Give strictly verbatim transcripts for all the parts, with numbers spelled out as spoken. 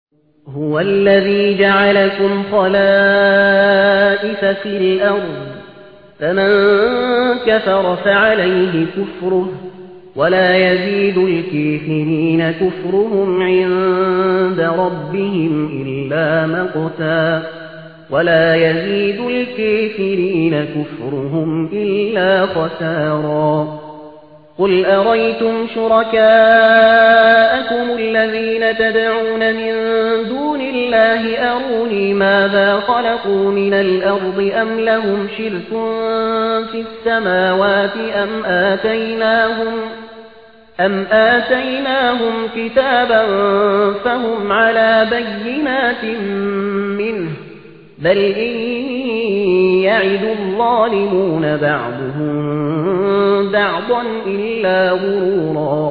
هو الذي جعلكم خلائف في الأرض فمن كفر فعليه كفره ولا يزيد الكافرين كفرهم عند ربهم إلا مقتا ولا يزيد الكافرين كفرهم إلا خسارا قل أريتم شركاءكم الذين تدعون من دون الله أروني ماذا خلقوا من الأرض أم لهم شرك في السماوات أم آتيناهم أم آتيناهم كتابا فهم على بينات منه بل إن يعد الظالمون بعضهم بعضا إلا غرورا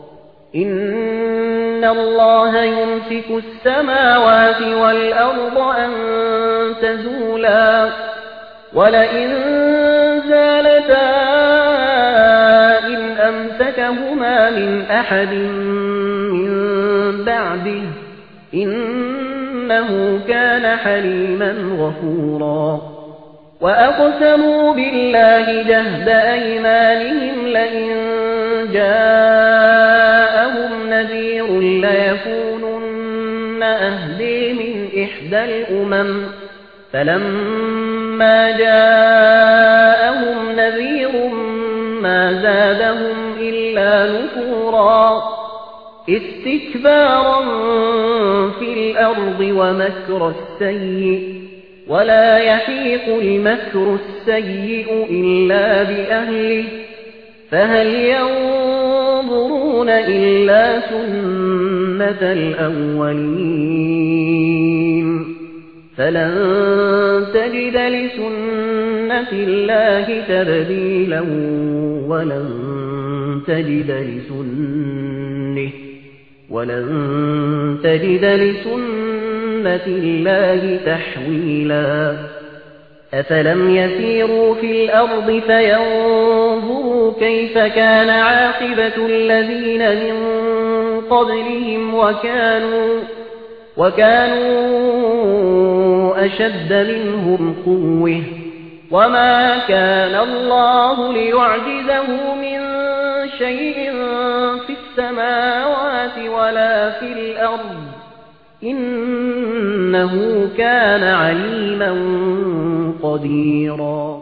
إن الله يمسك السماوات والأرض أن تزولا ولئن زالتا إن أمسكهما من أحد من بعده إنه كان حليما غفورا وأقسموا بالله جهد أيمانهم لئن جاءهم نذير ليكونن أهدي من إحدى الأمم فلما جاءهم نذير ما زادهم إلا نفورا استكبارا في الأرض ومكر السيء ولا يحيق المكر السيء إلا بأهله فهل ينظرون إلا سنة الأولين فلن تجد لسنة الله تبديلا ولن تجد لسنه ولن تجد لسنة الله تحويلا أفلم يسيروا في الأرض فينظروا كيف كان عاقبة الذين من قبلهم وكانوا وكانوا أشد منهم قوة وما كان الله ليعجزه من شيء في السماوات ولا في الأرض إنه كان عليما قديرا